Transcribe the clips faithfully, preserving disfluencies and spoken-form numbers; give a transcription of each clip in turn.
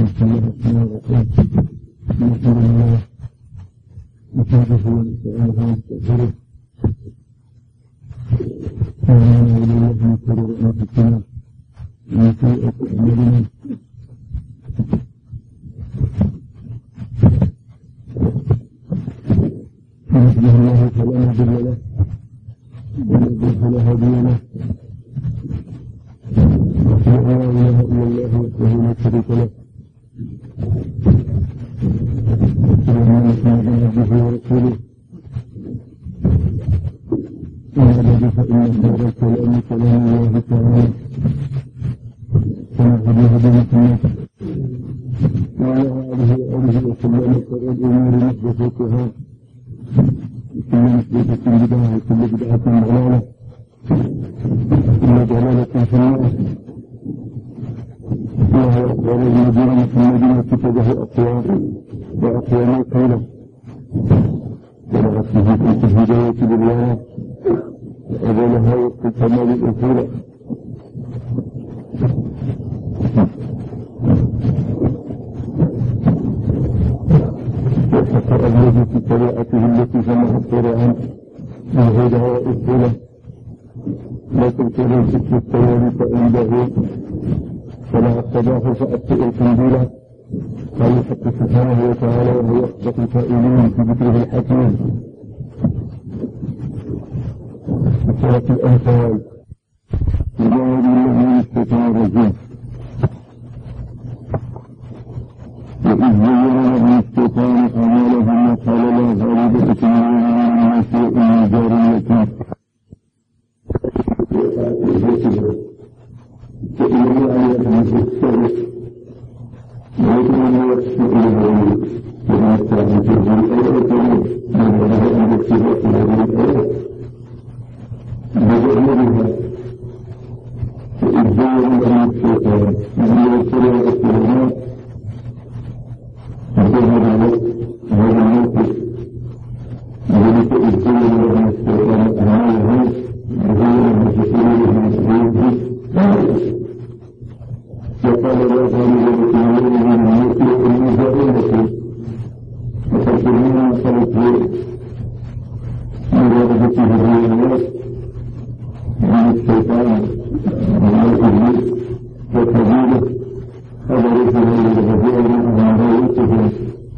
بسم الله الرحمن الرحيم. الحمد لله نحمده ونستعينه ونستغفره ونعوذ بالله من شرور انفسنا ومن سيئات اعمالنا. من يهده الله فلا مضل له ومن يضلل فلا هادي له. لا اله الا الله وحده لا شريك له. سبحان محمدا عبده ورسوله. أما بعد فإن خير الكلام كلام الله تعالى وخير الهدي هدي محمد وعلى آله وآله وسلم. وشر الأمور محدثاتها وكل محدثة بدعة وكل بدعة ضلالة وكل ضلالة في النار. وهو أخبار النبي محمد وكتبه أقوام وأقوام قوله ولغته في الهداية بالله وأولها وفي الكمال الأصول. وحفر الله في طريقته التي جمع القرآن وهدها وأصوله. لا تبتلوا ذكر الطوال فعنده فلا الصباح فأبطئ القنبلة. قال الحق سبحانه وتعالى وهو أصدق القائلين في ذكره الحكيم في سورة الأنفال. أعوذ بالله من الشيطان الرجيم. وإذ زين لهم الشيطان أعمالهم وقال لا غالب لكم اليوم من الناس وإني جار لكم. فإنه عليكم بالسبب ويكون يكفي إليه وما كان في الآيات من هذا أن يكتب في هذه الآيات بجانبها. فإذ زين لهم الشيطان من يسرع الكلمات فذهب هذا الموقف ذلك إذ زين لهم الشيطان أعمالهم بغير متسلمهم بيده وقال لا غالب لكم اليوم من الناس وإني جار لكم. وترجمون خلقه مجاردته بين الناس من الشيطان ومن إبليس وكبيره أدركه للغزير ومعرفته.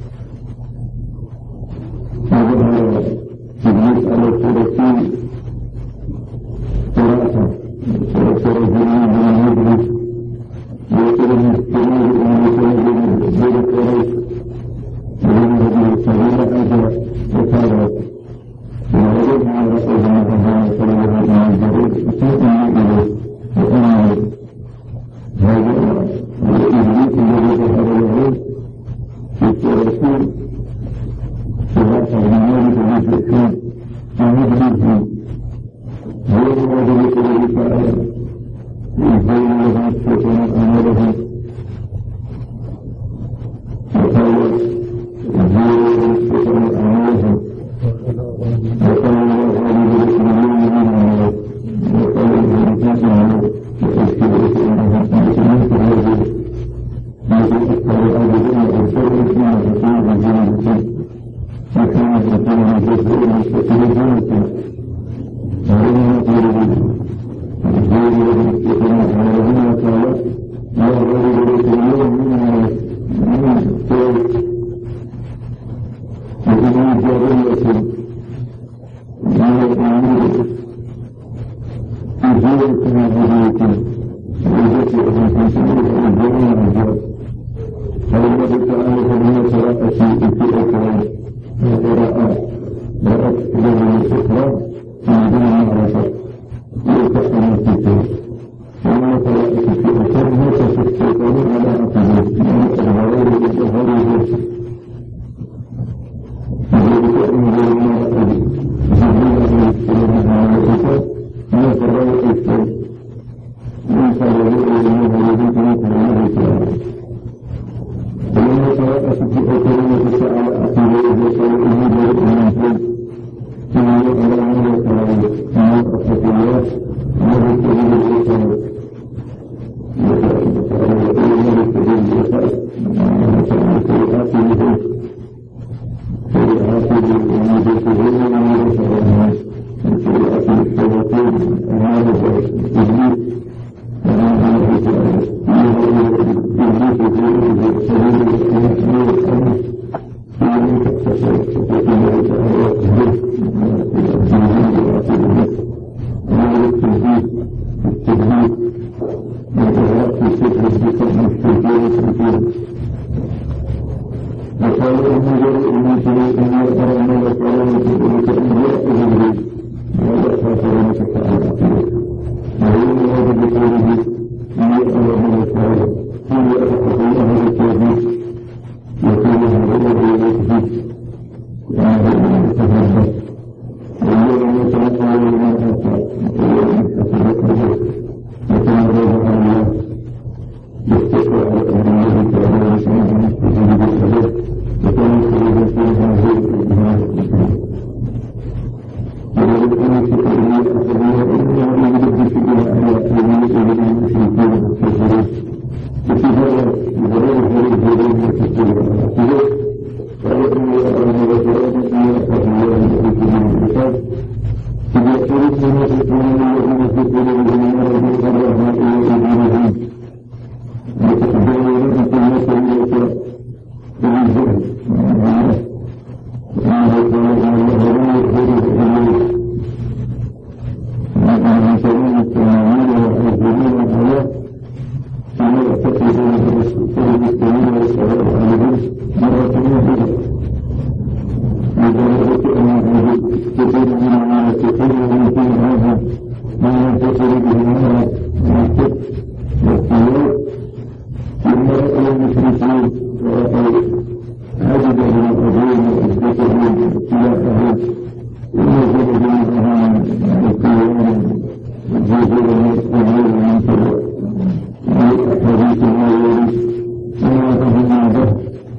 وظهر إبليس على الثلاثين ثلاثة وترجمون من إبليس ويكون الكبير من يكون بين قريش ومن هذه الكبيرة أجل وكانت وعليه على رسولنا الله صلى الله عليه وسلم وسلم إليه وأمره. هذا الإبليس الذي ظهر له في الثلاثين ثلاثة من ذلك الذكر ومجلسه هو ذلك الذي فعله يزين لهم الشيطان أعمالهم وقال يزين لهم الشيطان أعمالهم وقال الله عليه لكم اليوم من الناس وقال الإنسان عنه وأشكرك أنهم أنتم في هذه لكن أكثر أبدا وأكثر فيما تكون بجانبكم وكان تكون بجزء مستقيم وعلم قلوبهم يزين لهم الشيطان أعمالهم وقال لا غالب لكم اليوم من الناس من الشيطان وإني جار لكم. من الأمور يزيلكم من بيوتكم ويذكركم في سبيل الجنة والجار. فالله تعالى فمن ترى شيء في أكرام ورأى رأت إليه الإكرام في دون معرفة يشركون وقال إني جريء من شريك إني أرى أن الله تعالى يقول كأنه يأخذ ولا أخاف لك تعالى ويقول هذا بقوله إني أرى أن الله تعالى إني أخاف الله بالتوحيد يقول هذا بالتوحيد وأنه يتفضل واليوم يتلقى لما أتى وكان الله تعالى يستطيع أن الله تعالى يسمع يستطيع بالحدث وكان يستطيع فيها هذه ولذلك أن يستطيع أخذها إنها أن يجب فيها على أولياء المشركين والكافرين وفي هذا يبرر هذه الهدى يستطيع أخذها قال إني أرى أن الله أخذ الله من الكتاب إذا أردت أن يكون الذين في قلوبهم مرض فضرها إلى أيديهم وتقبلوا أن تنسوا إليك بالجهل وأنه قال إن الله لا يخبرك إليك وأن سبيل التنامين والأجرين على أن يعتقدون بالمسلمين والصلاة عليهم مرة واحدة لدرجة أن كثير من الناس يقولون في هذا ما ينتصر به النار والكفر والطيور لما المشركين ورأوا عجبهم الأبوين وإثبتهم اتلافهم ونزل بهم الطيور والجزر والطيور من تبع حديث ما يريد وما فهم به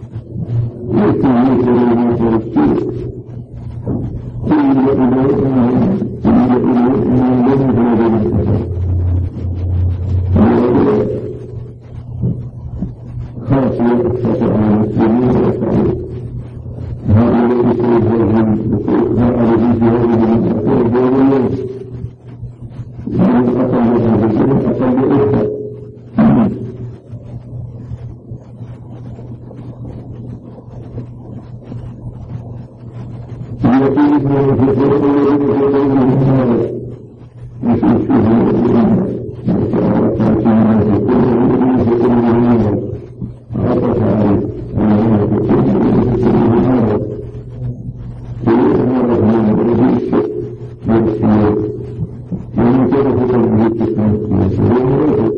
يكتب يكتب يكتب كل إليه إنه كل إليه إنه لم يكن خاصية تستطيع المسلمين والتعليم هؤلاء يسرهم هؤلاء في هذه المسألة الجوابية من أقل هذا الشيء أقل إحدى يقول ابن في القرآن يقول هذا يشوف فيه وتعالى تعالى في القرآن يقول هذا عطف عليه أنه يقول هذا يقول هذا من الرئيس والسيد ومن كيف تقول الإسلام يسير ورده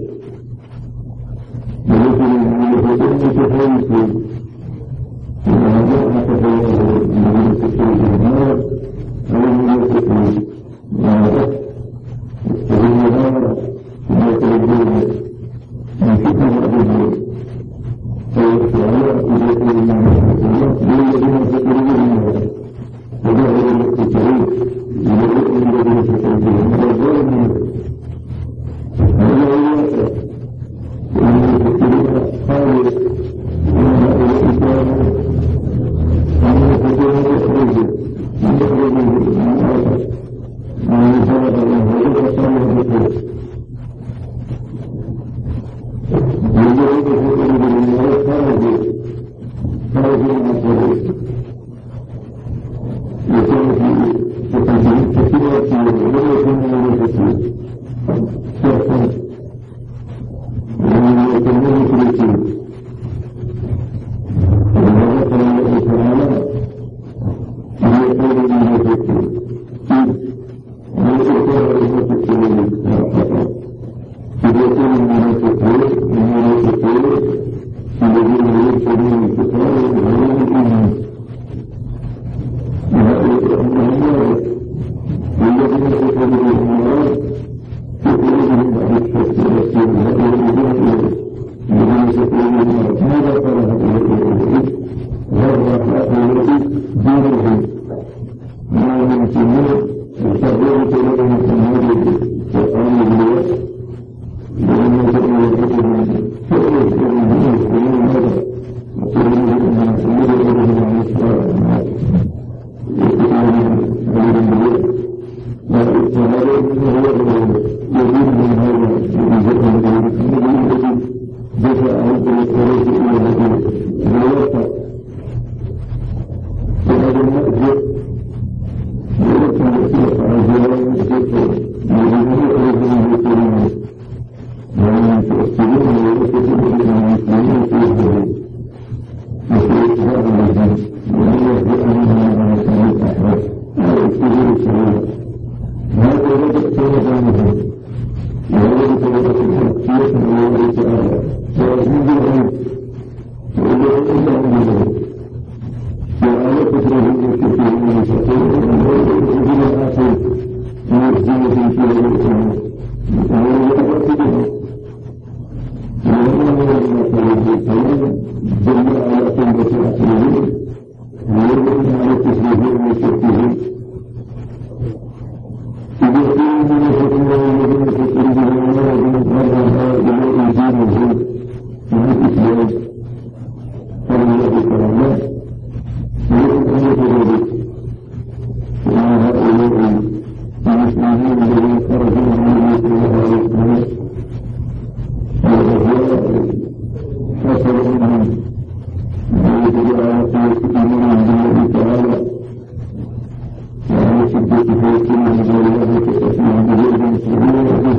ولكن من يقول تفايته وهذا أتفايته من التفايته النار أو من التفايته وهذا استغل هذا عنه ويجب على قوة إيمان بالله تعالى وعلى شدة فيكون الله كتسمع بجهد صغيرة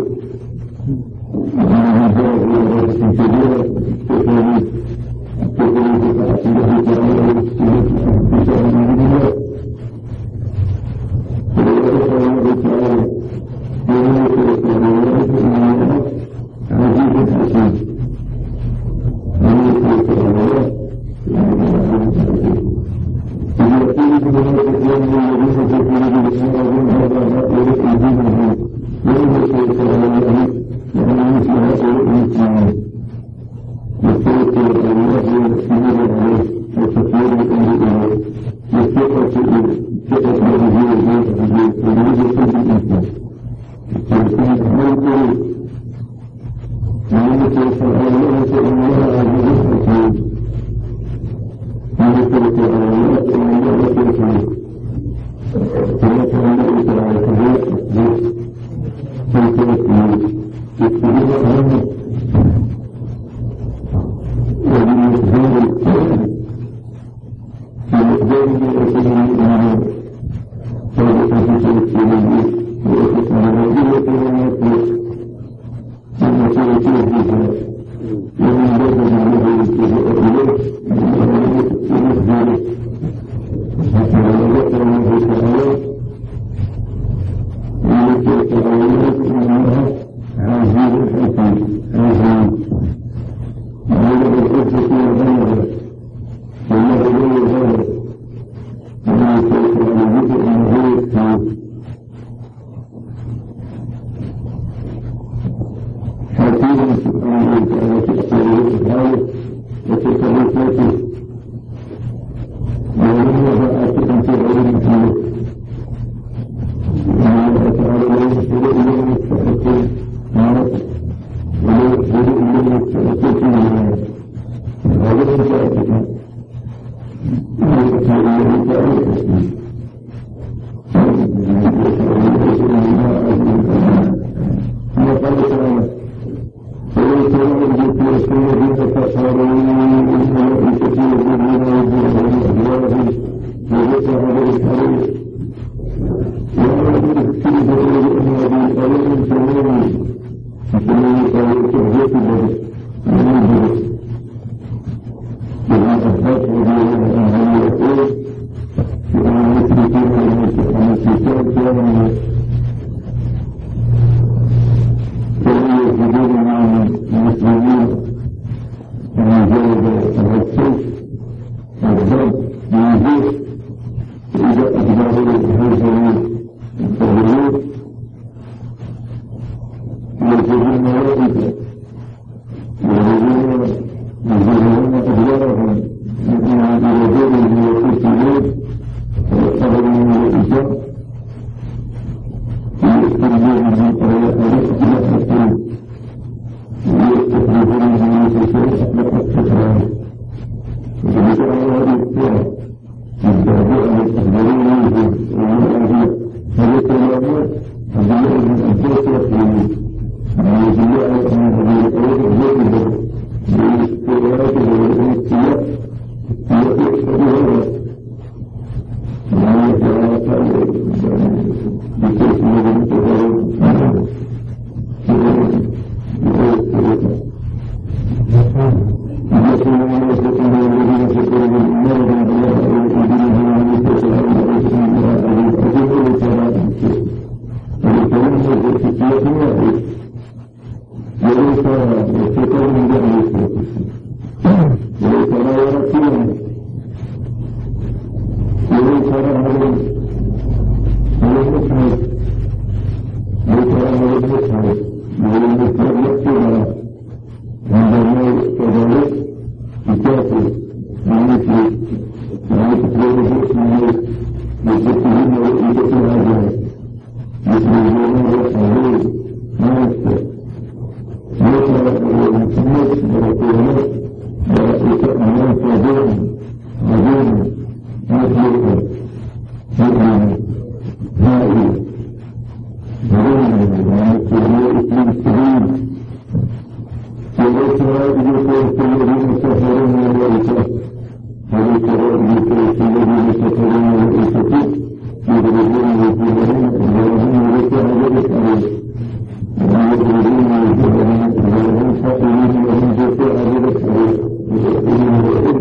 وعلى جاء إلى رأس كبيرة تقريب تقريب الله تعالى واستمت بشأن الله ويرفع الله تعالى ويرفع الله عزيز حكيم ويرفع الله ويقول بذلك اليوم الذين تكون بالإسلام هذا ما يرفع دينه ويرفع الله وأن مثل هذا الإنسان يتوكل على الله ويحمل عليه وتطوير أمره والثقة ثقة هذه الجهة ويريد كل الإنسان فالإنسان موته وأن يتوكل على الله فإن الله عزيز حكيم وأن يتوكل على الله فإن الله غفور رحيم فيتوكل تعالى فهو فيتوكل يكتبون عنه ومن يتبين في مقدار من أسلم الإيمان فهو في تلك وأخذ على هذه الكلمات ثم سيكون فيها ومن بدل الله يتبع إليه ومن يتبع حتى لا يذكر الله تعالى ويتبع عليه إنها عزيز حكيم عزيز وهذا بالحجة والغيرة والله غير هذا وما يتوكل على ذكر أنه يكفي حكيم سبحانه وتعالى تأثيره سبحانه وتصرفاته وهو آتكم في غير مثله وما تعالى لا يشهد إلا مستحقين ولو يحضر إليه التأثير في الولاية هذا التأثير ويحضر إليه التأثير ثم قال تعالى ولو ترى الذين يسكنون كفروا إنه كثير منهم يجرون أبوابهم ويسعى عليه الحريق ولا يمكن أن يكون هذه الآية سماوية فكما يقال تهجيت البدء من البدء ومن أحداث وجوه أهل يقول وأن يثبتون أن الكتاب كان فهم يجدون مع المسلمين أن يجاوب السيف والضرب والجيش إذا أجبروا الهجرين التغيير يجرون ملائكة ويجرون يجرون أدوارهم من الرجال من الكتاب ويقتضوا من الإجابة ويستخدمون من الأرض ويستخدمون من الكتاب لقد تكرار ويجب على هذه الصورة الدابئة والتخبرين منهم ومن هذه الكلمات الدابئة من الجوة والتخبرين ومن يجب أن هذه الأرض الجوة بالاستغراق والانسياء ويأتي هذا ومن يتعاطى بكيف من التغير وليس هذه الذين يسافرون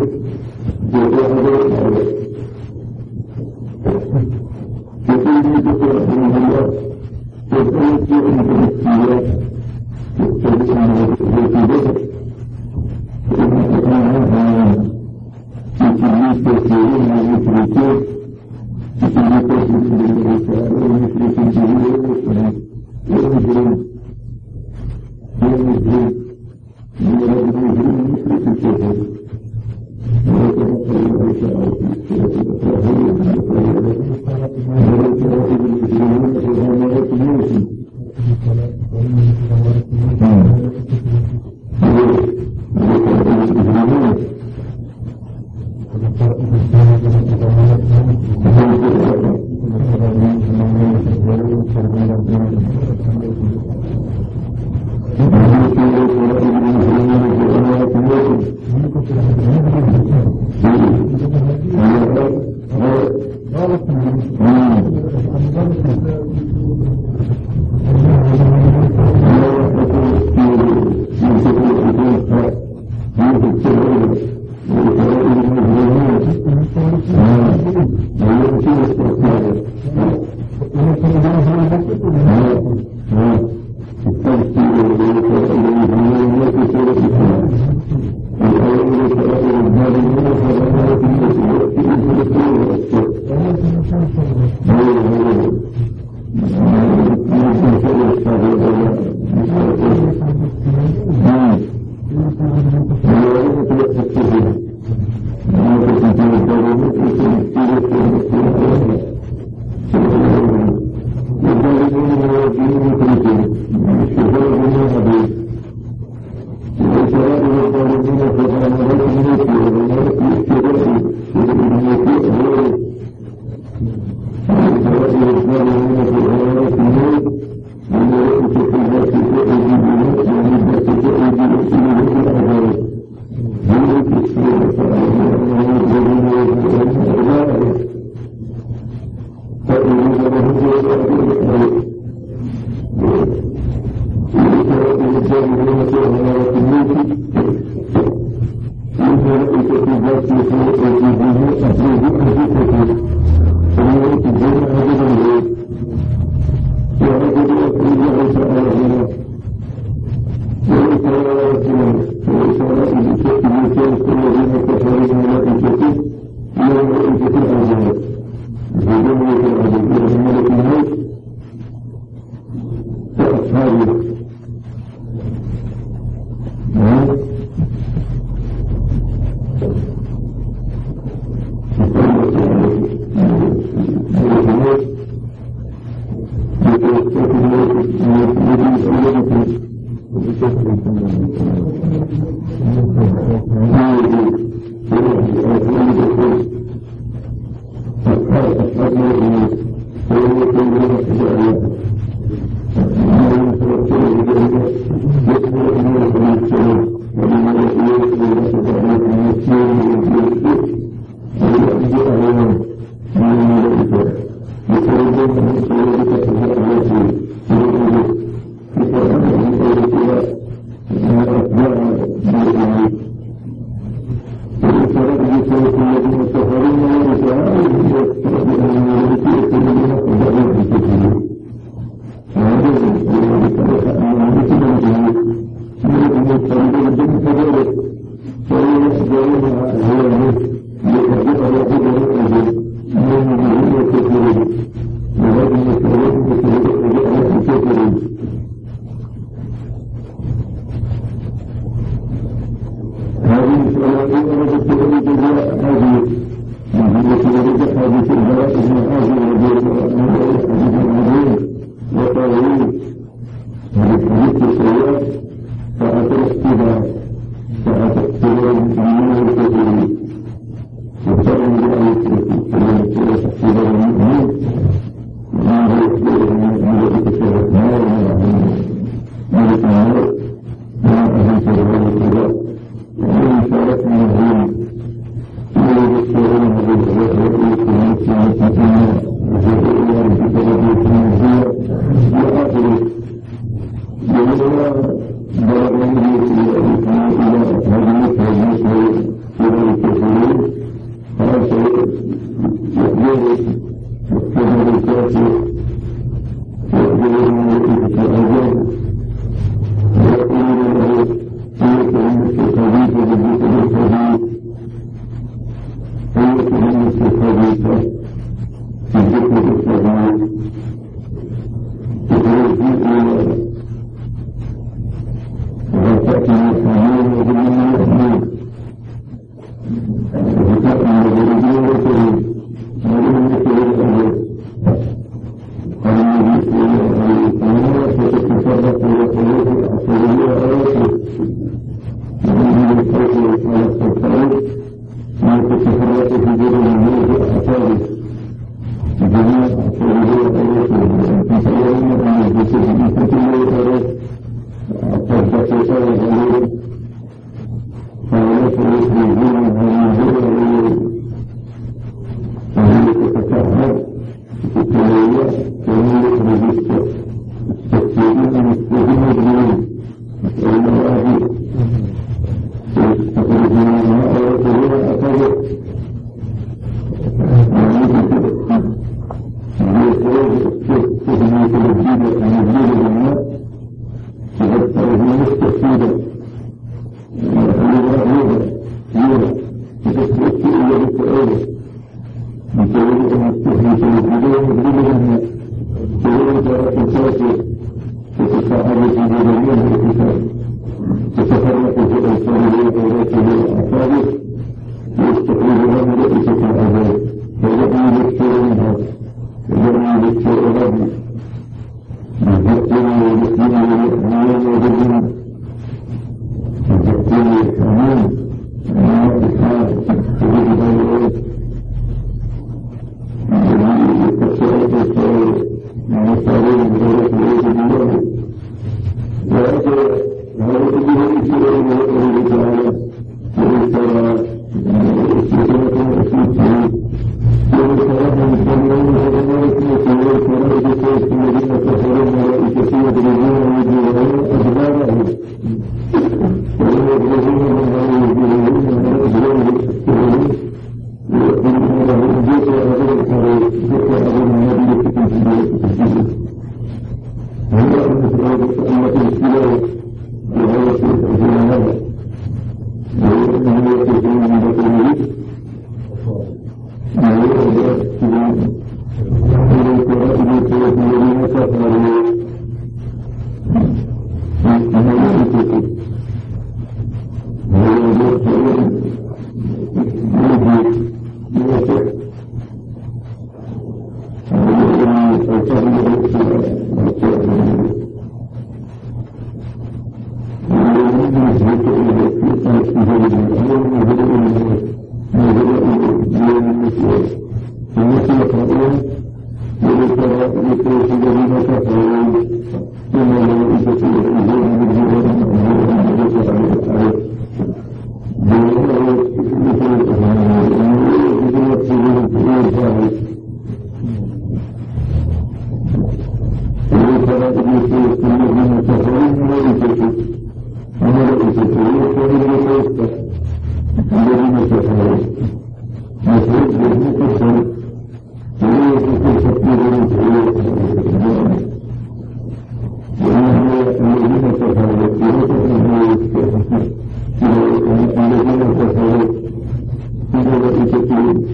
Thank you.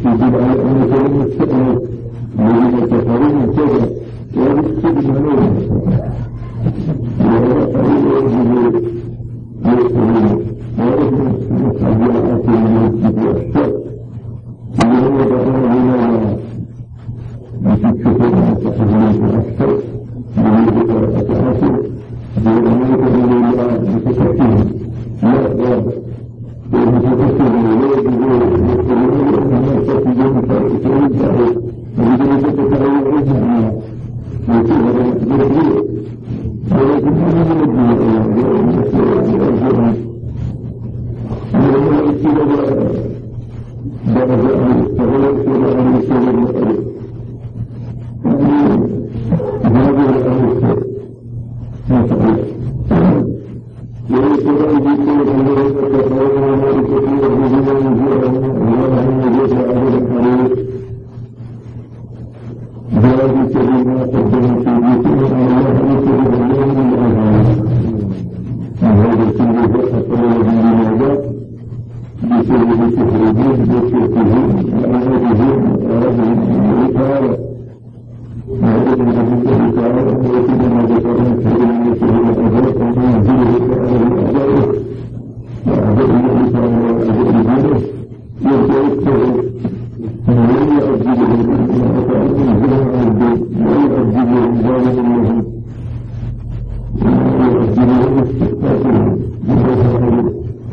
يجب على أن يكون مستقبل الذين يتفرون كذا ويكتب منهم وهذا قليل يجب يكتبون ويكتب مستقبلات من الشك وهو دعونا بنا بتكتبون مستقبلات الأشهر ويجب أتعاصر بأمريكا بالله بتكتبهم لا لا ومتفكر الولاد يقولون الناس تجون فائتين تعرف ويجب تتعلم رجعنا ويكون هذا مقدور ولكن هذا من الدنيا ولما يكتب درجة عن الصغير ولا عن الصغير مقدور هذا الأمر ما تعرف ويقول أن يكون الله تتعلم وما يكون الرجل يجوع وما هم يجوع عبد الحرير هذه كلمة قدمت في بيتنا أن الله يكون الله من الأذان وهذا كله حتى الذي لماذا بسبب تخرجين بشركهم وأولادهم وأولادهم وإطارة وهذا من حديث تعالى ويكون ما ذكرنا في علم سبيل الأذان وما ينزله تعالى الأعداء وأعداء الله تعالى وأعداء دينه يرجع من لا يؤجله ما أتعلم منزله عن البيت لا يؤجله ظالم له ولا يؤجله استحقاقه بمظهره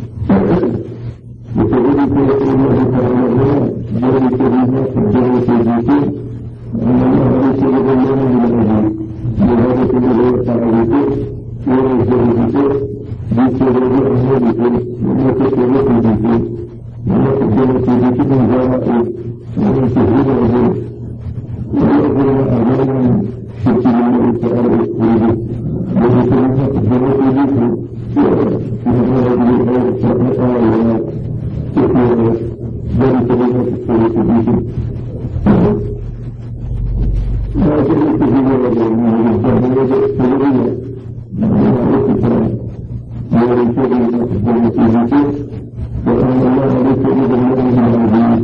وكذلك يقول الله تعالى ذلك بما قدمت أيديكم أن الله ليس بظلام للعبيد لهذا كله يقع بكم ولا يزال بكم بسبب أعمالكم وما كسبت أيديكم وما قدمت أيديكم من جرائم ومن تهريب الظلم ويأذن أعمالا شرك الله تعالى ويقوله وذكر ما قدمت أيديكم في هذا الأمر فأقال وكثيرا ذلك بما كسبت أيديكم ما جئت به ولا من الجهل السرية من الكتاب وليس بما قدمت أيديكم وأن الله ليس بظلام للعبيد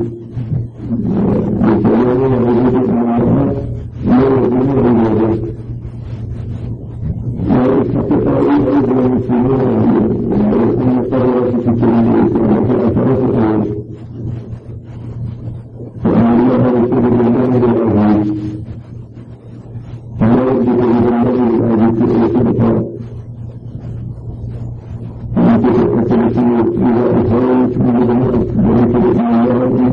وكلام العبيد مع الله لا يظلم عباده ويستطيع أيضا المسلمون أن قررت في كلمة وفي أثرات الأول وأن الله ليس بظلام للعبيد ولا يجب بظلام للعبيد في الكتاب إذا أخرجت من الموت وليس بإيمان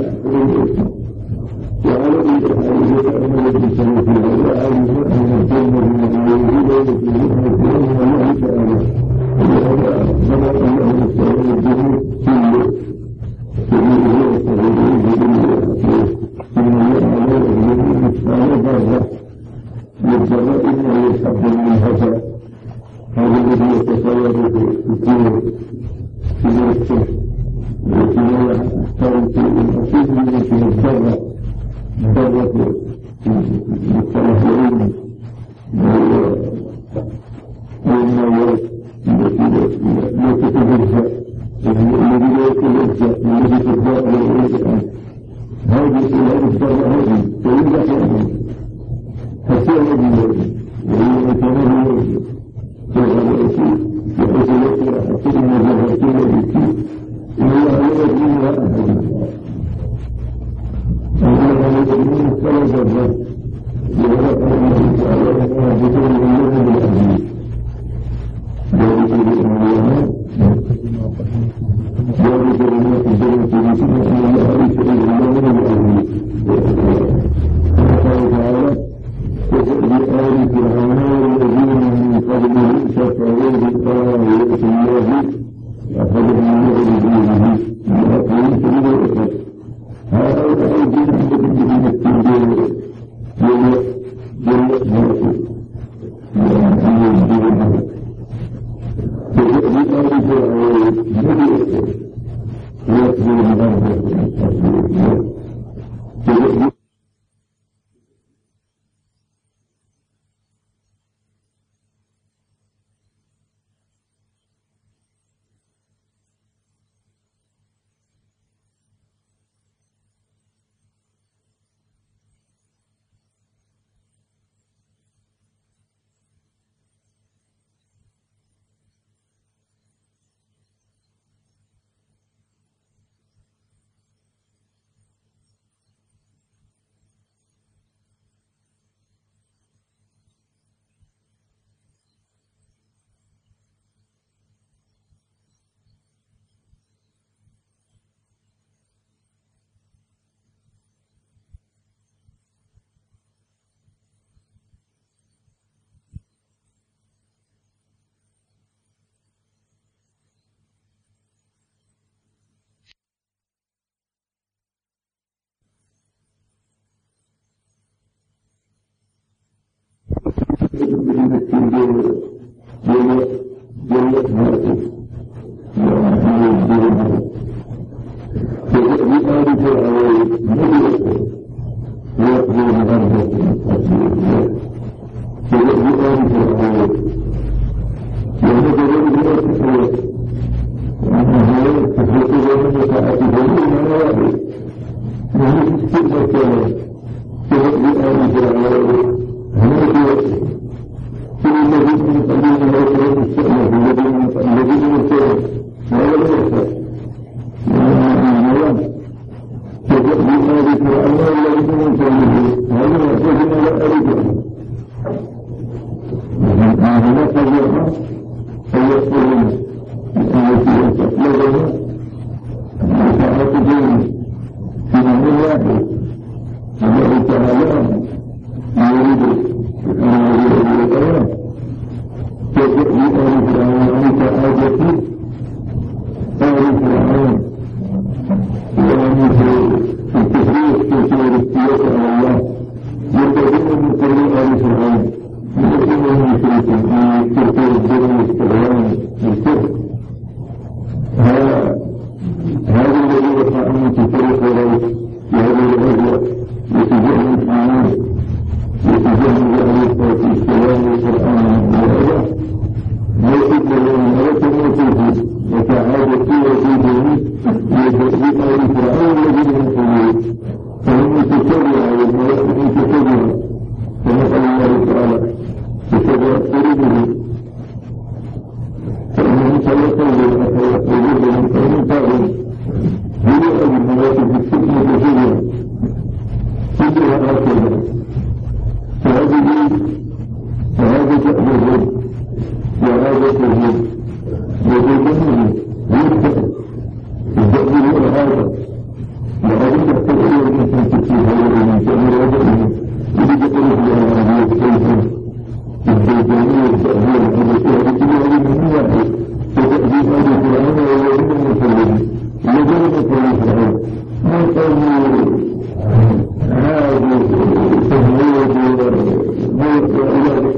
وعلى الحديث أن الإنسان في هذا عالم أن الكلمة المعنوية يتكلمها الكلام من الله تعالى ولهذا بلغ الله السلام الجميع كله كله الصغيرين بجميع إن الله على الجميع مثقال ذرة والذرة إنه يحب من هذا هذا الذي يتصور في الدين في نفسه ولكن هو يحتاج الأصيل من الذرة ذرة المستمحين والنوات التي لا تتجزأ الذي لا يتجزأ الذي تتجزأ الآن هذه الذرة هذه تريد أحيانا حتى هذه وهي مكانه فهذا أشيء بحيث يقرأ حتى إن ذهبتين بكي إن الله لا يجريها أحدا أولا يجريون الثلاث ذرات لذلك الله تعالى أنها بطول الله بالأهلية ذلك الإمامات ذلك لما تجري في بسنة أن الله يسأل الله بالأهلية قال تعالى بآل فرعون والذين من قبله شفعوا بآيات الله أخذهم الله بدينه وأقيم سبيل الإخلاص هؤلاء الذين عندهم بدين التنبيه جل جل ذاته وأنه بدينه بآل فرعون بدينه ويقبل الله بدين التنبيه جل جل ذاته وأنه بدينه بآل فرعون بدينه ويقبل الله بآل فرعون وهذا الذي يتحول وأنه يتحول ومن يتعاطفه من واحد وهو استثناء كلام بآل فرعون هذا كل الذين من قبلهم لا يكون السؤال الذين من الذين من السؤال ولا يرسل ولا تجد هذه فرعون الذين من قبلهم هذا يحتاجون إلى أرجاء هذا قبلها أن يقولون التي يستقبلها وتعاطفون في من واحد الله تعالى يريد أن يريد الكلام تجد آل فرعون كعادة آل فرعون ومن في التفريق في الاستياء على الله يتبين من كل آل فرعون يتبين من شركة في تركيا الدين والاستغلال بالكفر هذا الذي وقع من تفريق قريش لهذه الغزوة يتجه المسلمين يتجه بأهل السلام والقرآن والهدى ويجب لهم ملك موجوده وكعادة وجوده لتأذيب آل فرعون الذين يقولون فهم متتبعة والملائكة متتبعة ونسأل الله تعالى تتبع قلوبهم فإنهم سيقولون أفيقولون فهم تعلم هي الملائكة في السجن كثيرا كلها هكذا فهذه فهذا تأذيهم وهذا تأذيهم وجودهم يبدأ التأذير هذا وهذا يمكن تكتبها ومن تعمل وضعه يجب أن يكون العربية كيفا الزوجانية التأهيل الحدثية بكلها من واحد وتأذيب هذه فرعون ويجب أن يفرد يجب أن يفرد فرعون ما قوم هذا تهويد ما يريد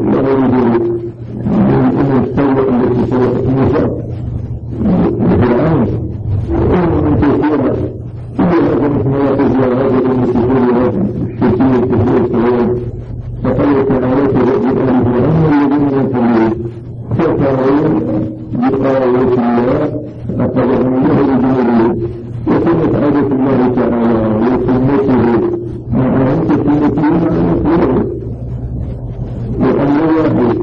من الثورة التي سوت النساء فرعون ومن تسيرها إذا كانت مواقف هذه المسيحية الشركية الكثيرة السلام فقال تعالى بأن فرعون الذين يفرون فكانوا بقاوة الله أخذهم الله بجنوده وكانت عادة الله تعالى وسنته مع أن سنته مع يفرون وأن واحد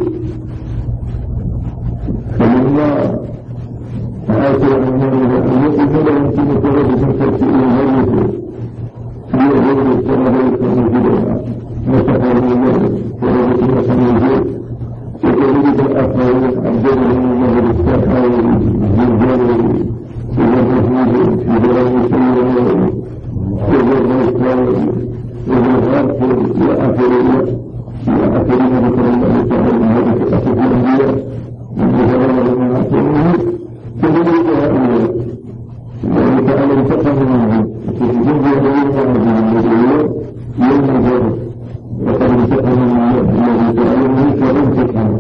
فلما آتوا أمامه أن يقول لهم في مطلب سنته إلى مريته في غير السنة الكاملة مسحر الله وربطنا سنوزيه وكذلك الآخرين عبدالهم الله بالسحر والزلزال والمفهوم في دلال سيئة والغرب والغرب والآخرين والآخرين بكر الله تعالى من هذه الأسف الأنبياء والجزائر ومن آخرين كذلك هؤلاء الله تعالى انتقم منهم في الجنة والجنة والجنة يوم الجنة وقد انتقم من الله تعالى منك وانتقم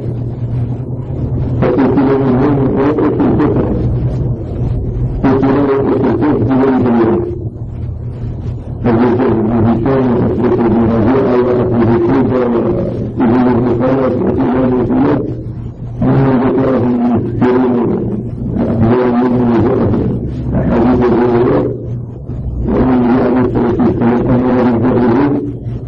فتلك منهم وقت الكفر وتلاوة الكفر في ذلك اليوم فالجزء الهشام وأسلك المنازع وأسلك الكوفة وإذن المخالف وإذن الكلاب ممن ذكره المسكرين أحيان من أحاديث الروايات ومن جعل الثلاثين سنة أمر من ذلك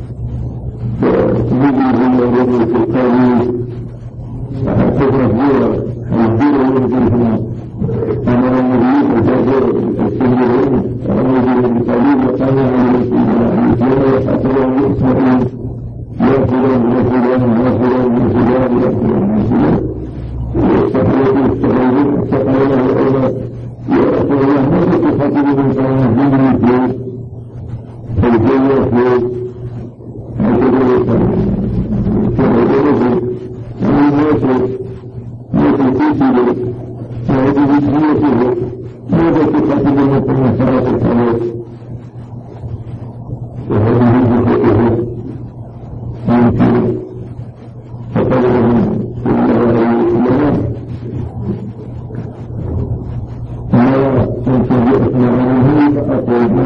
فنجد من الرجل في القانون فحسبنا الزيرة الزيرة يمكنها أمر النبي الجابر السنجرين ورمز بالتعليم وقال عن الإسلام وحسبه إسماعيل يا فلان يا فلان يا فلان يا فلان يا فلان يا فلان ويستحيل السعيدين استحيل له أولا يأتي الله ماذا تخاطب من كان من الفلوس فالجية فلوس هكذا فهذا ومن يأتي يأتي تيسيره وهذه بسهيته ماذا تخاطب من كان صلاة الحياة وهذه بسهيته يمكن فقال لهم صلى الله عليه وسلم ما كنت يأتي عنه فأقول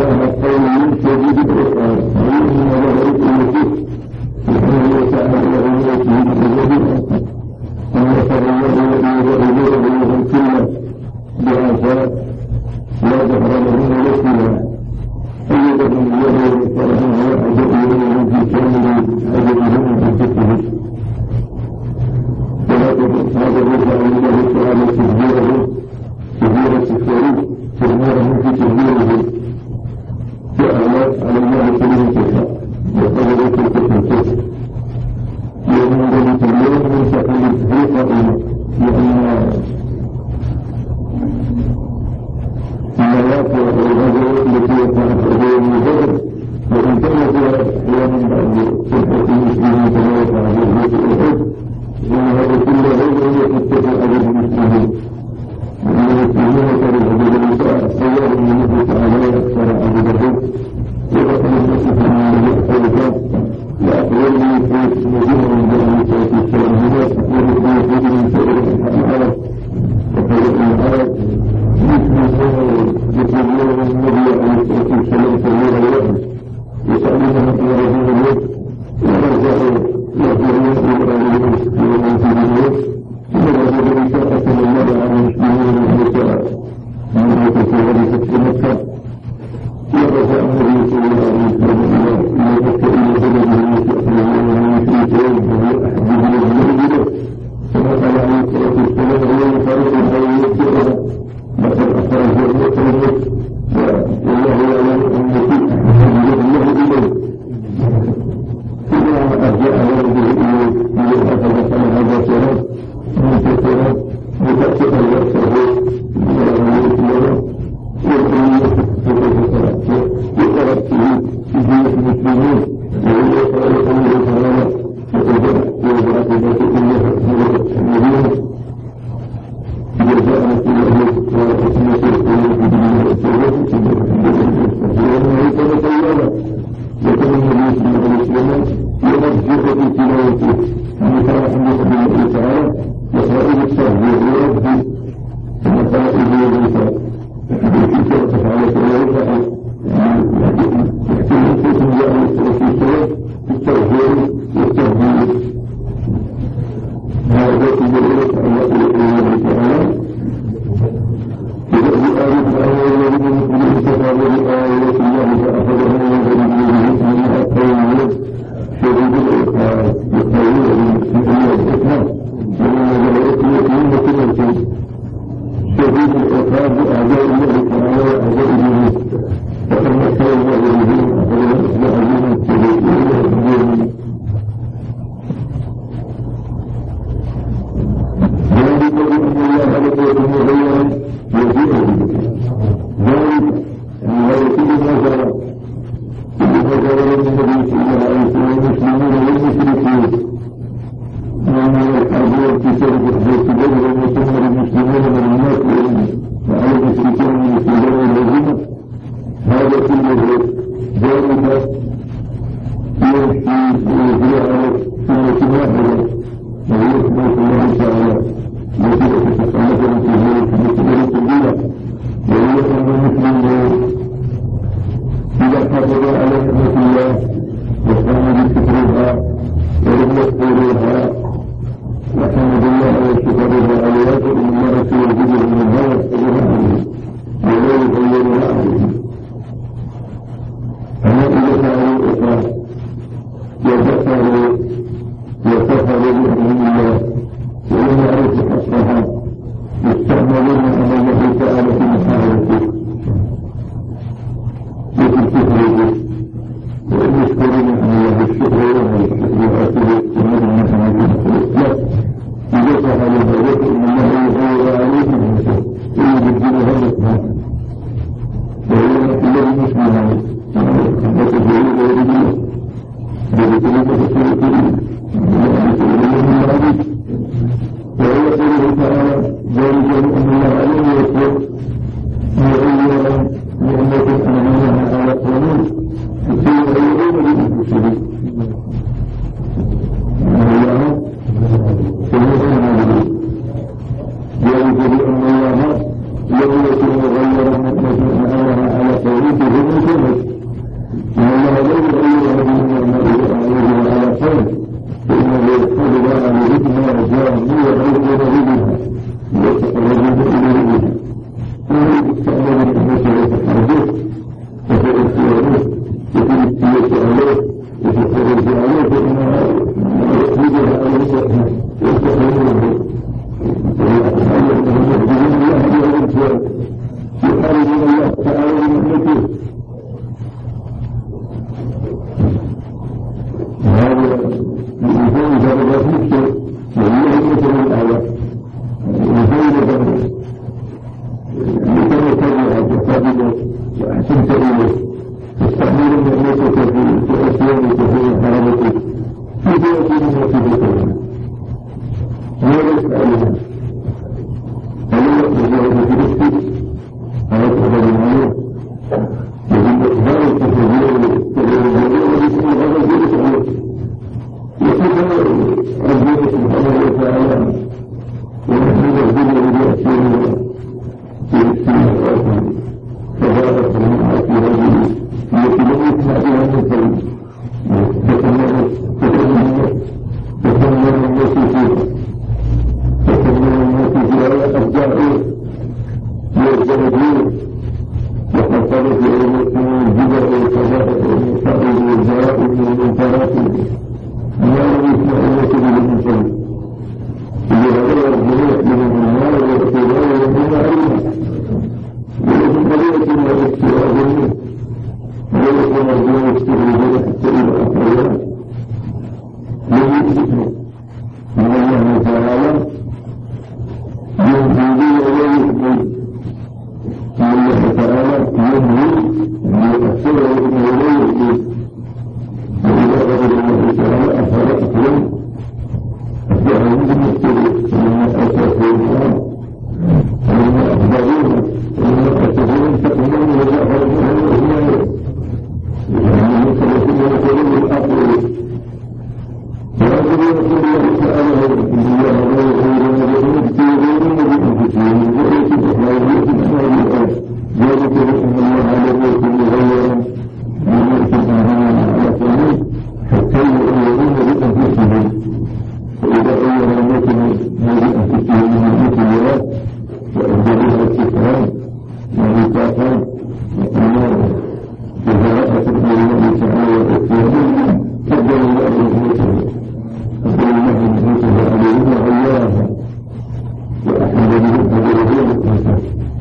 الله قوم شديد العقاب عليهم وذلك المسيح سبحانه وتعالى وعلمته بجديد أن يتغير ويغير ويغير كله بعفاء لا ظهر لهم ولا أيضا من يغير فرحه وعجبه في كامل عجبهم في فكره هذا الرجع الله تعالى تدبيره تدبير السفاري تدبيره في تدبيره جعلت على الله كلمة الحق وقال لك الكفر لأن ذلك اليوم من تقل الحقيقة لأن المواقع والغزوات التي وقعت عليها من الغزو وإن كانت أحيانا بعد صفة المسلمين كما وقع في غزوة أحد وأن هذا كله غير يتفق على المسلمين وأن المسلمين كانوا عبد النساء صور من الله تعالى أكثر عبد الرب وقال المسلم من الحلفاء لأقوال من الفيس مدينة من جهة السلام السلاميات ورسول يخرج من سائر العرب وخلق العرب مثل يسمون النبي عليه الصلاة والسلام سمير الوحي يسألونه عن رجل الوحي ورجعوا يأخذون إبراهيم ومن في الوحي ثم رجعوا بساعة من الله على المسلمين والنساء من يتسوى فتح مكة ورجع النبي صلى الله عليه وسلم إلى مكة إلى بلده المستقبل ومن يشركون وهو أحد بلد المنزلة كما قال عليه الصلاة والسلام هو يفارق الحياة يكتبها لقد أخرج المسلمين والله يعلم أن في أحد الله إليه ثم أرجع ولده إليه ليأخذ هذا سراب من كثيرا لتأتي الوقت يقرأ فيه في المسلمين وهو يقرأ الله تعالى ويجب ويجب الله المدينة جزاء رسول الله ورسول الله وكان النبي صلى الله عليه وسلم يرجع في تلاوته من فرح الله تعالى يقرأ الصحب ويرجع ثم قرأ إليه الرسالة بالكتاب تفعل كذلك يحتمل فيكم جاء الصلاة والسلام التوحيد والتهديد هذا كذلك الله تعالى إذا آية الأول الذين يؤمنون تفعلوا بآيات الله فأخذهم وذلك من القوم شديد العقاب يقولون بالمسلمين والإسلام ومن ذلك يؤمنون كل شيء شديد العقاب بأعداء الله تعالى وأعداء دينه فقد مكر الله بهم أخذهم وأعلمهم التبعين والدين ذلك بأن الله لكم مغيرا يجيء به ذلك أن لا يكون نظرا نظرا للنبي صلى الله عليه وسلم المسلمين والمشركين ومن الحاضرين في سبب الحديث بدر ومسمى المسلمين من الناس وعلى المشركين من المسلمين والذين هذا كله ذلك يمشي ويجري سنة واحدة وهي سنة الله تعالى التي تتخلف في المسلمين الكبيرة وهي أن المسلمين إذا حافظوا على نعمة الله وقاموا بشكرها ولم يذكروها وحمد الله وشكرها على يده من رسول الجبر من هذا السبب ولا يغيرها عليه أما إذا فعلوا الإقرار وذكروا وكفروا بأمر الله ولم يعرفوا حقها يستعملون أمر الله تعالى في محاربته وفي الكفر به نعمتك في أسلامك في حرمتك في ذاتك وصفتك لا يسألها فلا يقبل في نفسك على تقبل المعروف ومن إقبال التفضيل بسم هذا الجلس عليه وكذا ربنا سبحانه وتعالى ونحن نهدنا بأسلامنا في الاستماع فبارك الله في هذه التي لم يسمع بها مثل تكلمت تكلمت تكلم الناس فيها تكلم الناس فيها أرجاء والجمهور وحصلت علمكم الجبر والفضائل والمصائب والجرائم والمنكرات ما لم يسمع الناس بالمثل لهذا الجميع من النار والاعتبار والمعلمة ولكن طريقة الاستواء منه ولكن الدين يستغربون حتى إلى أخرين لم يثبتوا من الله تعالى يهدي ولا يهدي الله تعالى يهدي ليأثر ولا يهدي وإذا غفر الله تعالى أثر أخرين أفعلوا بالمستوى ومن أساس الإسلام ومن أفضلهم ومن أساسهم تأمين وجاء ربهم وإياه ومن يتلفون وكلهم الأقوى وأجل رسول الله تعالى إن الله لا يغيرون بأنفسهم بأنفسهم ويجب أخلاقهم من هذه الآية ذلك بأن الله لم يكن مغيرا من يكن على قلوب حتى يغيرون بأنفسهم فإذا غير المتن هذه أنفسهم من مثل وأنزلها السفران وميثاقا وقناعا وبراءة من الله تعالى والإسلام قدر الله نعمته قدر الله نعمته عليهم وغيرها وأحمد بهم فضله الإنسان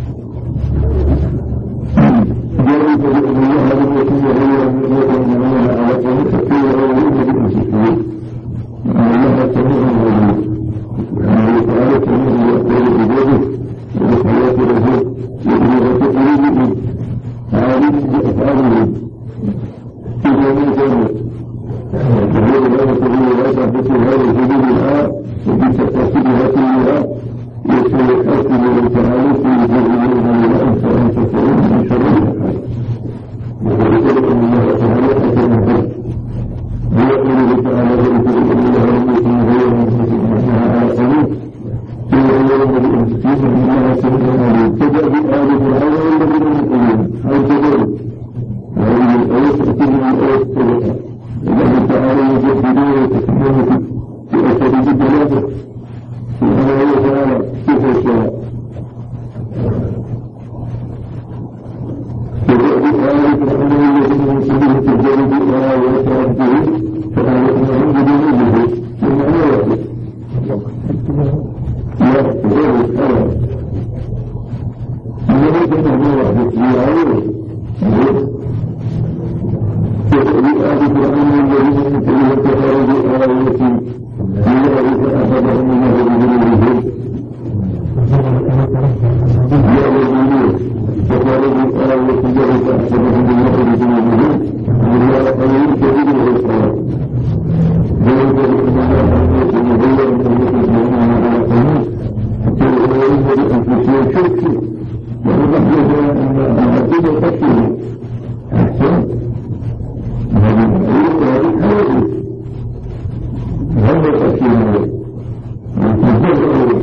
ذلك بأن الله لم يكن غير نعمته معنا على قوم حتى يغيرون بأنفسهم وأن الله سميع عليم وأنه تعالى سميع يقول بذلك وبحياة الرجل وبلغة قلوبهم عالم بأفعالهم في جميع ذلك وهو لا يستطيع واسع بسر هذا الحدود الآن وبتفاصيلها كلها يسيحات من تعالى في جميعهم إلى أن تنفسهم من شر الحال وذلك أن الله تعالى حكم الحال ويقول تعالى ذلك أن الله لم يكن غير من على قلوب يغيرون بأنفسهم من الله سبحانه عليهم تجد آل فرعون الذين يقولون أو تجد وهذه الآية تأتي من الآية السابقة الله تعالى يجددون ويتسمون في أساليب الدلالة سبحانه وتعالى كيف يشاء تجد آل فرعون الذين يقولون تجد آيات ربهم فآياتهم بدونه ثم آياته لا غير الحرام لذلك نحن وحدة لعيوه تقضي آل فرعون الذين يتبعون تخارج آياتي لذلك أخذهم الله بذنوبهم يعلمون تخارج آياتي ذلك أخذهم الله بذنوبهم وهو قليل كبير الإسلام ذلك بأن الله يكون غير من على قلوب حتى يغيرون بأنفسهم شركا ونبهر أن العقيدة تكفيه أحسن هذه الحقيقة هذه هذا تكفيه وتنفذه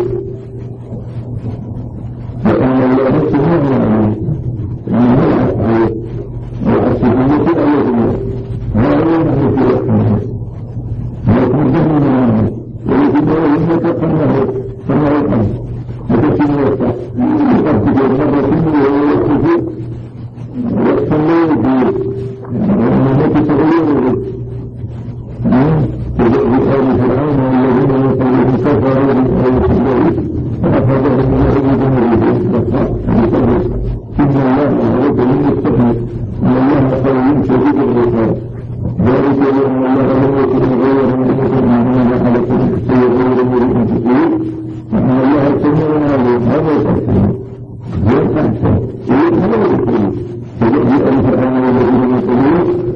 فأن الله سبحانه عليه من يلعب عليه والعصفية في آياتنا هذا ينحن في رحمه لكن ذهن عنه ولكن لم يتقنه فما يقن وتسمى يفتح يقف مرة وهو يقف وقفا لا يجيب وأنه تتغير تجد آل فرعون الذين يقولون كفروا بآية الله فأخذهم الله بذنوبهم إن الله أعرف من يستحي أن الله قوي شديد العقاب ذلك لأن الله لم يكن غير من المؤمنين على كل شيء غير من أنفسهم وأن الله سميع عليم هذا تحسين غير أحسن غير هذا الكريم فجأة آل فرعون الذين يقولون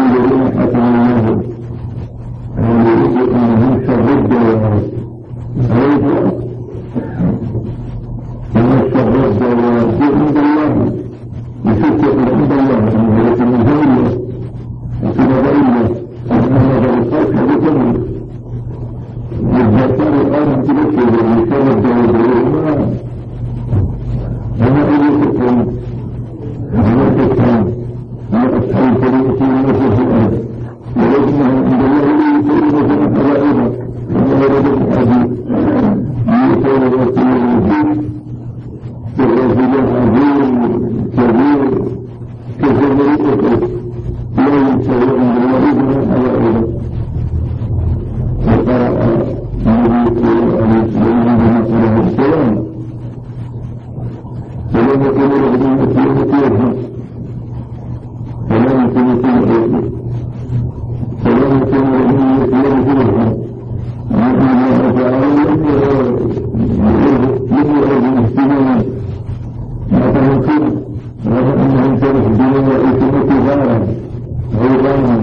الذين حكم الله أن يريد أنهم شر الدواب أريد أن الشر الدواب عند الله يشكك عند الله أنه يكون مهمة وفي نظرية أن نظر الخلق بكله والذكار الآن تبكر أن شر الدواب أنا أريدكم أريدكم ما أصحاب طريقة الناس في الأرض ولكنهم عند الله يريدون من حوائبه وما يريد الحديث يقول رسول الله الرجل العظيم كبير كثير رئيسه لا ينسى عند الله من حوائبه فقرأ النبي صلى الله عليه وسلم فلم يكن له من مسيرته فلا يمكن فيه فلا يمكن له من مسيرته لأن الله تعالى لم يرد اهتماما ما تنكر وهو أنهم كانوا في الدنيا وإثمة غارا غيران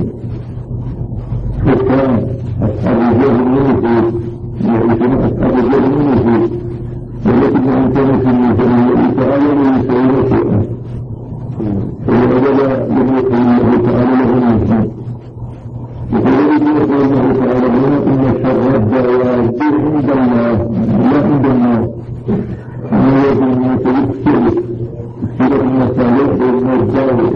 حكام أصحاب الجاه المنفذ وإثمة أصحاب الجاه المنفذ ولكنهم كانوا في المثل تعالى من يسعون شيئا ولهذا لم يقل الله تعالى لهم الإنسان وكذلك يقول الله تعالى هنا إن شر الدواب عند الله لا عند الله أن يكون يتذكر سيرة المصالح والمرجاوة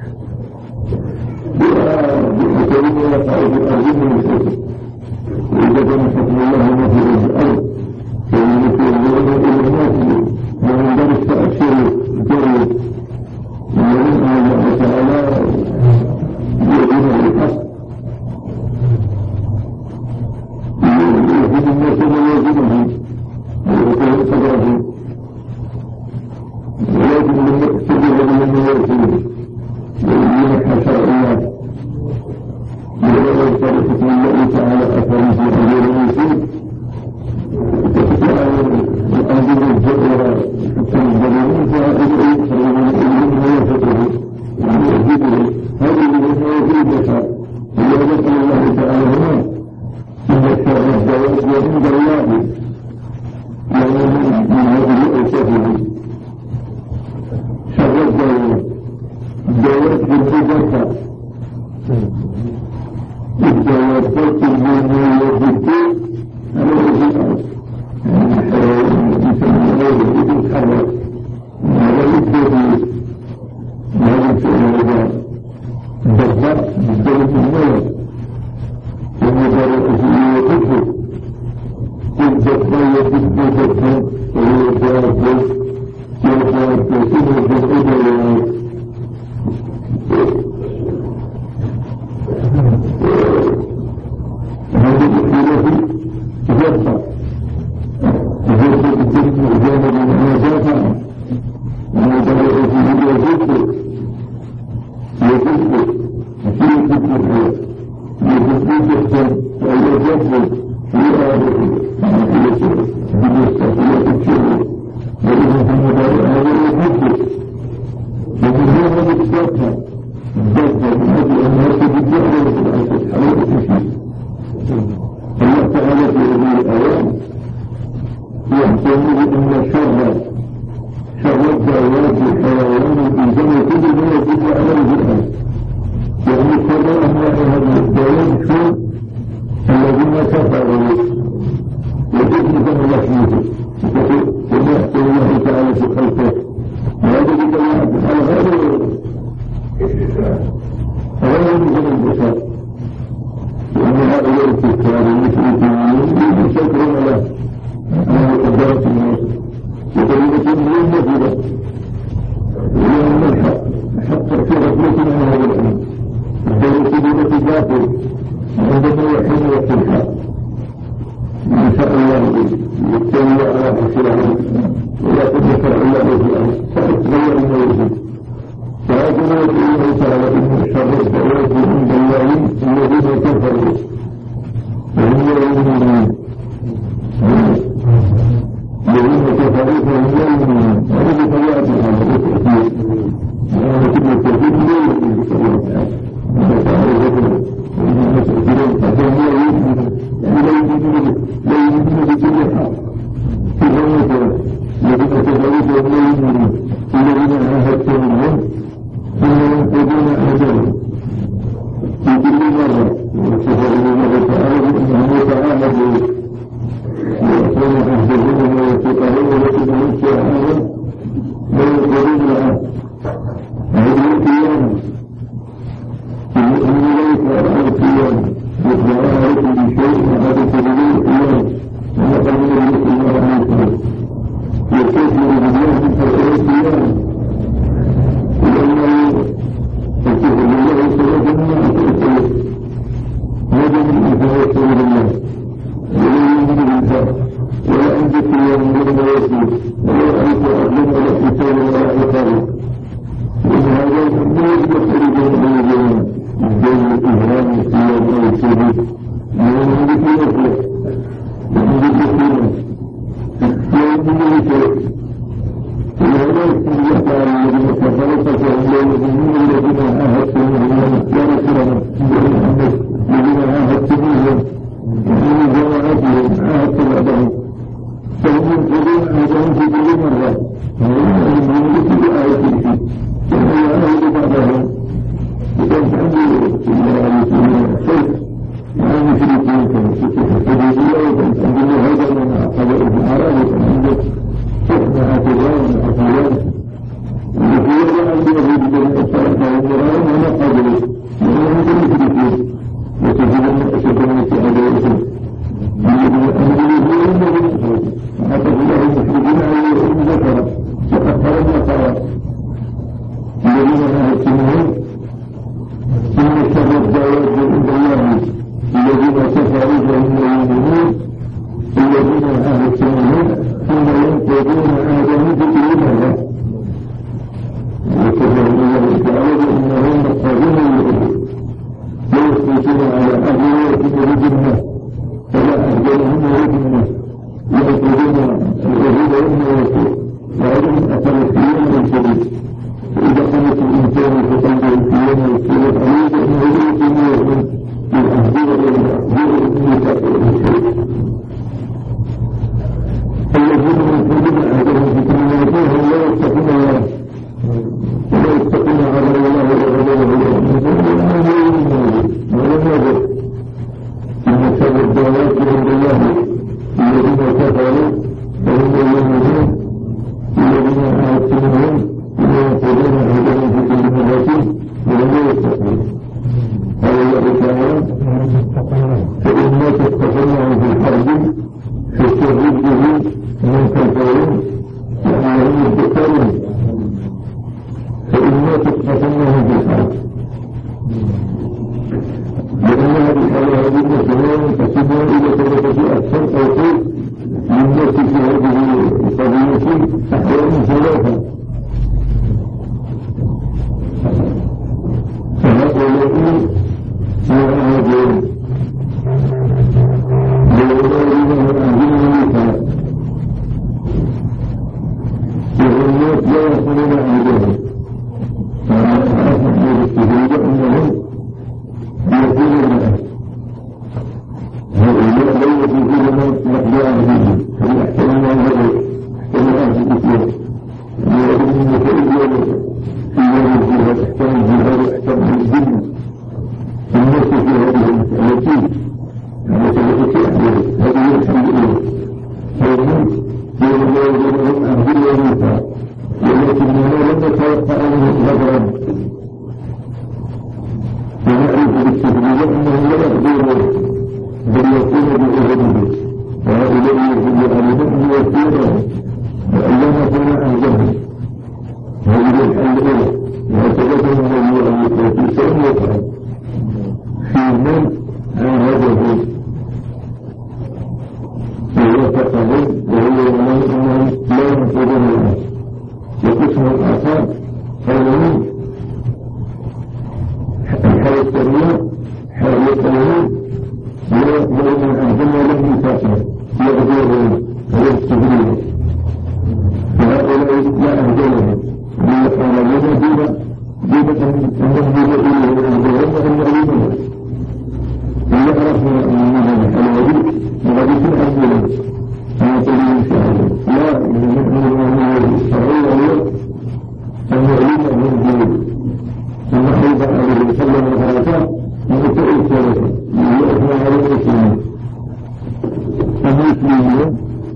بأسرين يقع في الأرض من الحكم وإذا كان حكم الله مثل الأرض فإن يكون الله إلى الناس ومن ذلك تأثير جريد ومن الله تعالى يؤمن بالحق يؤمن الناس ويؤمنهم ويكون قدرهم ولكن لم يقتدر من يؤمنه ويؤمن حشر الله ولو كان حكم الله تعالى أثر في أجل المسلم الأنظمة الجبرة حكم الجبرين فأجل يكثر من الإلم ويفتره ويجيبه هذه من يجيب بشر ولذلك الله تعالى هنا إن شر الدواب عند الله يعني من هذه أوصافه شر الدواب الدواب بالبشر الدواب بالبشر والبشر على وجه الأرض يسمى غيره يتحرك هذا يتحرك هذا يتحرك بالضبط بالضبط المولد ومضارعه يقفه بالضبط يتحرك وهو يتحرك يتحرك يتحرك يتحرك هذا الاختلاف يبقى يجب الجسم الجانب من المدافع ومدافع فيه يجب يجب فيه جسم الحياة يجب الجسم ويجب يعرف يجب بالمستقبلات الشغل وإذا في المدافع هذا يجب ومن هذا الدافع الدافع من هذه الناس بالدعوة والعسل حوالي الشيء الله تعالى في هذه الآيات يحتمل أن شر شر الدواب الحيوان الإنسان كل ما يجب على الجهل يعني شر أنواع هذه الدواب شو الذين كفروا يجب أن يحميه وما يحتمل الله تعالى في خلقه وهذا بالله على غير غير من البشر وأن هؤلاء الكفار المشركين يشكرون له أنه قدرت الناس وطريقة مليون نفذة لأن الحق حق في رسولتنا من هذا الأمر الدولة سبيلة باطل عندما يحين وقت الحق إن شاء الله يتبع على حسيره ولا تدفع الله في الأرض سأتغير ما يجب فهذا ما يقول تعالى إن شر الدواب عند الله الذين كفروا وهم يؤمنون الذين كفروا فهم يؤمنون هذه طبيعة الحال والتأثير وهذا كل التأثير لا يؤمن بالله هذا تعالى الإهرام والصيام والسجود من ذكر من ذكر يوم ذكر وهذا الذي قال الذين كفروا فسألوا الذين عاهدتم منهم يا رسول الله الذين عاهدتم منهم من جماعتهم عاهدتم بعضهم فهم ينقضون عهدهم في كل مرة وهم يؤمنون في آية فهم يعاهدوا بعضهم وتنحدوا في المعارفين الخير مع المشركين كالحديثية وتنحدوا هذا من قبائل العرب وتنحدوا حكم اعتبار من أطيان وفي يوم عندنا في بدن الصلاة والمرأة وما قبلوا وهم المشركين وتجدون أشدهم في عدائهم الذين أنزلوا الذين حتى الله المشركين عليهم ذكر وقد خرجنا قال الذين عاهدتموهم إن شر الدعوات عند الله الذين كفروا فهم لا يؤمنون الذين عاهدتموهم ثم ينقضون عهدهم في كل مرة وكفر الله تعالى إنهم مقتضون اليهود لا يثبتون على أهل ويكتبون فلا أهدلهم ويجنه يأخذون اليهود وهم يأخذون وعلم أثر الكيان والشديد فإذا قامت الإنسان في قلبه الكيان والسيرة عليه فإنه يجب أن يكون بالأهدية والميثاق والشيء الذين يأخذون أهدهم في كل مرتين لا يتقون الله ولا يتقون عذاب الله وغضبه ولم يجب إن شر الدعوات عند الله الذين كفروا فهم لا يؤمنون الذين عاهدتموهم ينقضون عهدهم في كل مرة وهم لا يتقون قال الله تعالى فإما تستطيعون في الحرب فاستغيثوه من كفروا لأنهم يذكرون فإما تستطيعون في الحرب لأن هذه الحياة المسلمين تسمى إلى ثلاثة أكثر أو خير للناس في هذه القضية أحيانا ثلاثة فهؤلاء معاهدون بأولادهم أهلهم الميثاق والناس لا يصلون عهدهم فعرفنا بالاستهلاك أنهم يقول الله هؤلاء لا يجوزون مقدار عهدهم فليحترموا عهدهم احترموا عهد الإسلام ويجب أن يكون في يوم الجهاد احترم الجهاد واحترم الدين الناس في هذه المسألة المسألة أحيان هذه الحمد لله فهم يوم لا يجوزون عهد الميثاق ولكننا لم نتوقع منهم غدرا ونعرف باستثناء أنهم لا يقدرون بل يكون بعهدهم وهؤلاء يجب عليهم أن يكونوا وأن لا نكون عهدهم هذه الحل الأولى وهكذا النبي عليه الصلاة والسلام يفعل في من عاهده ووثقهم وهو يعلم أنهم لا ينقضون العهد وقسم الآخر قوله الحياة السرية حياة السرية لا يقبلون عهدا ولا ميثاقا يغدرون ويستهزئون فهؤلاء لا عهد لهم ليقالون دون دون أنهم يدعون عهدهم وهم يعلمون إلا عرفنا أن هذا الحلال وقد يكون عهدهم أن يقولون إن شاء الله لا يؤمنون أنه الشرعي أن يعلم من الجنود ثم حيث عليه صلى الله عليه وسلم ومتعي ثلاثة ليأثنى على المسلمين المسلمين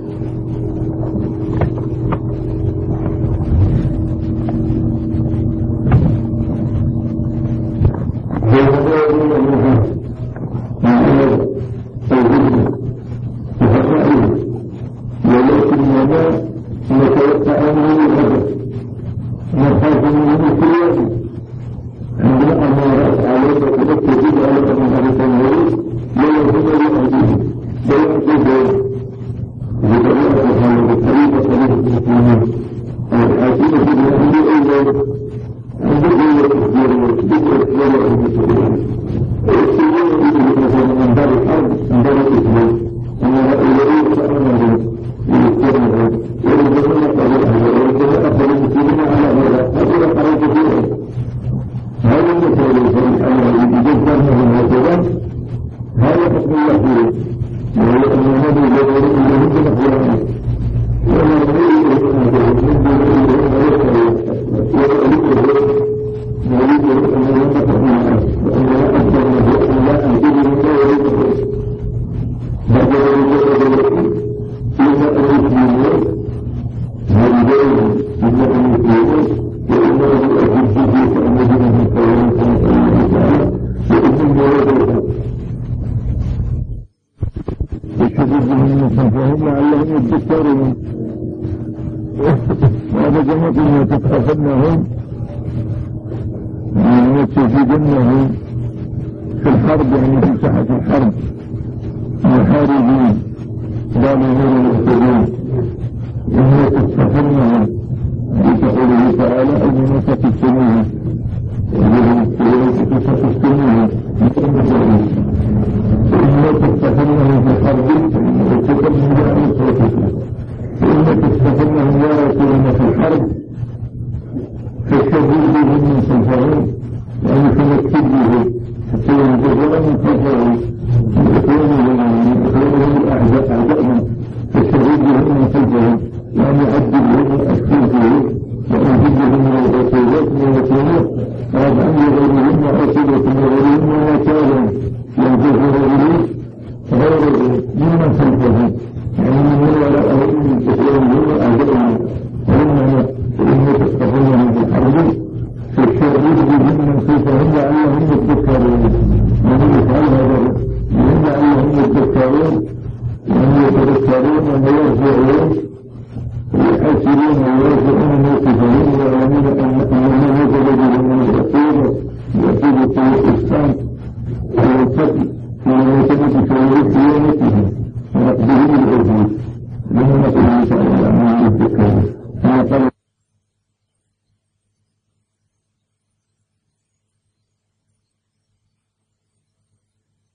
ويقولون أنها معنا الهدى وحقائه ولكننا نتوقع منه الهدى نخاف منه كل يوم عندما أمارات عليك وقدت تجد على أمارات المريض لا يهدى لأهديه لا يهدى بطريقة هذه الطريقة طريقة المسلمين الحاكمة في الأهل أيضا عند ذلك الدين والذكر ولا المسلمين خلفهم لعلهم يتذكرون. وهذا جماعة يتخفنهم يعني يتفيدنهم في الحرب، يعني في ساحة الحرب محاربين ظالمين المهتدين، إن يتخفنهم بقوله تعالى أين تفتنوه وإذا تفتنوه فإن تستخدمه في الحرب وتقدم على صوتك، فإن تستخدمه لا يكون في الحرب فالشهيد به من خلفه، يعني تمكن به حتى ينتظر من خلفه يكونه الأعداء أعدائهم، فالشهيد به من خلفه يعني عدد به أشخاصه وأنجده من الرسولات ويكونه قال أن غيرهم وحسبة وغيرهم وكالا ينتظر به غير ممن خلفه، يعني من وراءه من تسليمه أعدائهم، وإنما فإن تستخدمهم في الحرب فالشهيد بهم من خلفهم لعلهم يتذكرون. ومن يفعل هذا لعلهم يتذكرون، يعني يتذكرون ويرجعون ويحاسبون